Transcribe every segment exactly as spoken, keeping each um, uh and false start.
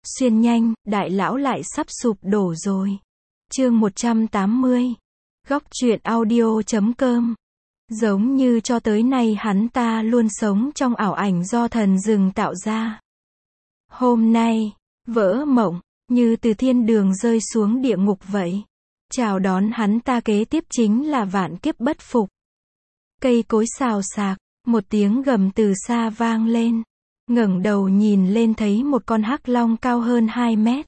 Xuyên nhanh, đại lão lại sắp sụp đổ rồi. Chương một trăm tám mươi. Góc truyện audio chấm com. Giống như cho tới nay hắn ta luôn sống trong ảo ảnh do thần rừng tạo ra. Hôm nay, vỡ mộng, như từ thiên đường rơi xuống địa ngục vậy. Chào đón hắn ta kế tiếp chính là vạn kiếp bất phục. Cây cối xào xạc, một tiếng gầm từ xa vang lên. Ngẩng đầu nhìn lên thấy một con hắc long cao hơn hai mét.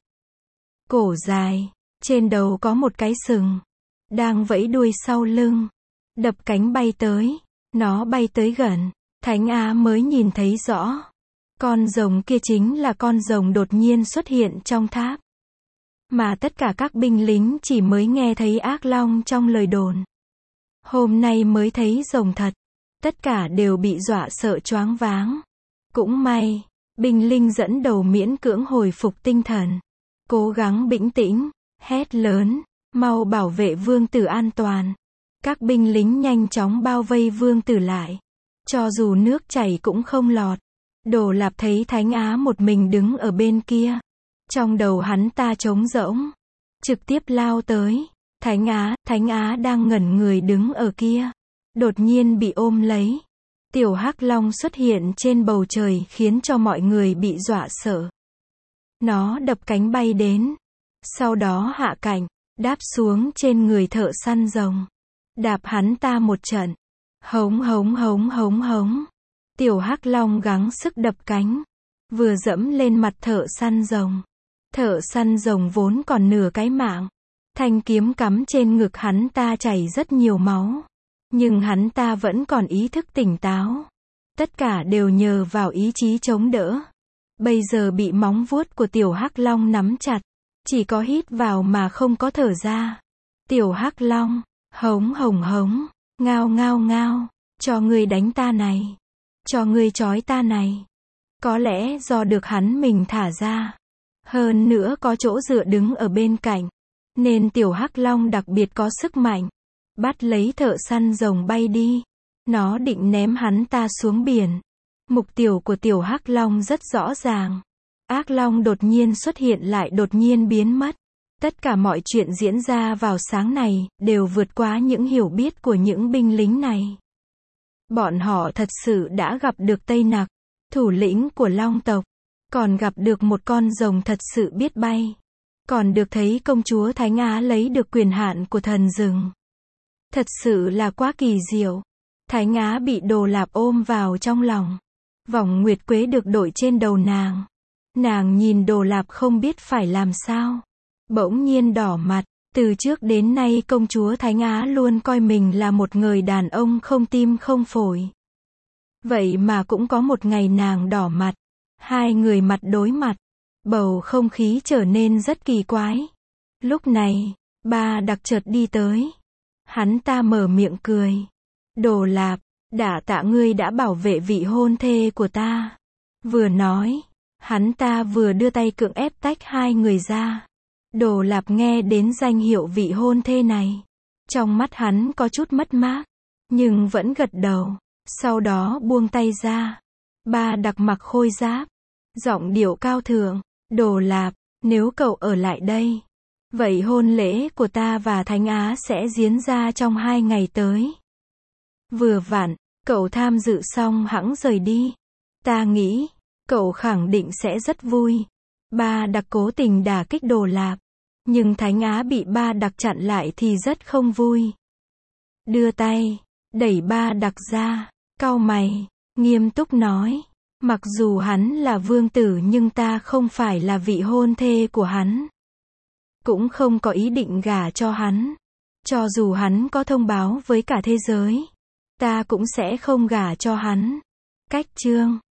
Cổ dài, trên đầu có một cái sừng. Đang vẫy đuôi sau lưng. Đập cánh bay tới. Nó bay tới gần. Thánh Á mới nhìn thấy rõ. Con rồng kia chính là con rồng đột nhiên xuất hiện trong tháp. Mà tất cả các binh lính chỉ mới nghe thấy ác long trong lời đồn. Hôm nay mới thấy rồng thật. Tất cả đều bị dọa sợ choáng váng. Cũng may, binh lính dẫn đầu miễn cưỡng hồi phục tinh thần. Cố gắng bình tĩnh, hét lớn, mau bảo vệ vương tử an toàn. Các binh lính nhanh chóng bao vây vương tử lại. Cho dù nước chảy cũng không lọt. Đồ Lạp thấy Thánh Á một mình đứng ở bên kia. Trong đầu hắn ta trống rỗng. Trực tiếp lao tới. Thánh Á, Thánh Á đang ngẩn người đứng ở kia. Đột nhiên bị ôm lấy. Tiểu hắc long xuất hiện trên bầu trời khiến cho mọi người bị dọa sợ. Nó đập cánh bay đến. Sau đó hạ cánh, đáp xuống trên người thợ săn rồng. Đạp hắn ta một trận. Hống hống hống hống hống. Tiểu hắc long gắng sức đập cánh. Vừa dẫm lên mặt thợ săn rồng. Thợ săn rồng vốn còn nửa cái mạng. Thanh kiếm cắm trên ngực hắn ta chảy rất nhiều máu. Nhưng hắn ta vẫn còn ý thức tỉnh táo. Tất cả đều nhờ vào ý chí chống đỡ. Bây giờ bị móng vuốt của tiểu hắc long nắm chặt. Chỉ có hít vào mà không có thở ra. Tiểu hắc long, hống hống hống, ngao ngao ngao, cho ngươi đánh ta này. Cho ngươi trói ta này. Có lẽ do được hắn mình thả ra. Hơn nữa có chỗ dựa đứng ở bên cạnh. Nên tiểu hắc long đặc biệt có sức mạnh. Bắt lấy thợ săn rồng bay đi. Nó định ném hắn ta xuống biển. Mục tiêu của tiểu hắc long rất rõ ràng. Ác long đột nhiên xuất hiện lại đột nhiên biến mất. Tất cả mọi chuyện diễn ra vào sáng này, đều vượt quá những hiểu biết của những binh lính này. Bọn họ thật sự đã gặp được Tây Nặc, thủ lĩnh của long tộc. Còn gặp được một con rồng thật sự biết bay. Còn được thấy công chúa Thánh Á lấy được quyền hạn của thần rừng. Thật sự là quá kỳ diệu. Thánh Á bị Đồ Lạp ôm vào trong lòng. Vòng nguyệt quế được đội trên đầu nàng. Nàng nhìn Đồ Lạp không biết phải làm sao. Bỗng nhiên đỏ mặt. Từ trước đến nay công chúa Thánh Á luôn coi mình là một người đàn ông không tim không phổi. Vậy mà cũng có một ngày nàng đỏ mặt. Hai người mặt đối mặt. Bầu không khí trở nên rất kỳ quái. Lúc này, Ba Đặc chợt đi tới. Hắn ta mở miệng cười. Đồ Lạp, đả tạ ngươi đã bảo vệ vị hôn thê của ta. Vừa nói, hắn ta vừa đưa tay cưỡng ép tách hai người ra. Đồ Lạp nghe đến danh hiệu vị hôn thê này. Trong mắt hắn có chút mất mát. Nhưng vẫn gật đầu. Sau đó buông tay ra. Ba Đặc mặc khôi giáp. Giọng điệu cao thượng. Đồ Lạp, nếu cậu ở lại đây. Vậy hôn lễ của ta và Thánh Á sẽ diễn ra trong hai ngày tới. Vừa vặn, cậu tham dự xong hẵng rời đi. Ta nghĩ, cậu khẳng định sẽ rất vui. Ba Đặc cố tình đả kích Đồ Lạp. Nhưng Thánh Á bị Ba Đặc chặn lại thì rất không vui. Đưa tay, đẩy Ba Đặc ra, cau mày, nghiêm túc nói. Mặc dù hắn là vương tử nhưng ta không phải là vị hôn thê của hắn. Cũng không có ý định gả cho hắn. Cho dù hắn có thông báo với cả thế giới. Ta cũng sẽ không gả cho hắn. Cách chương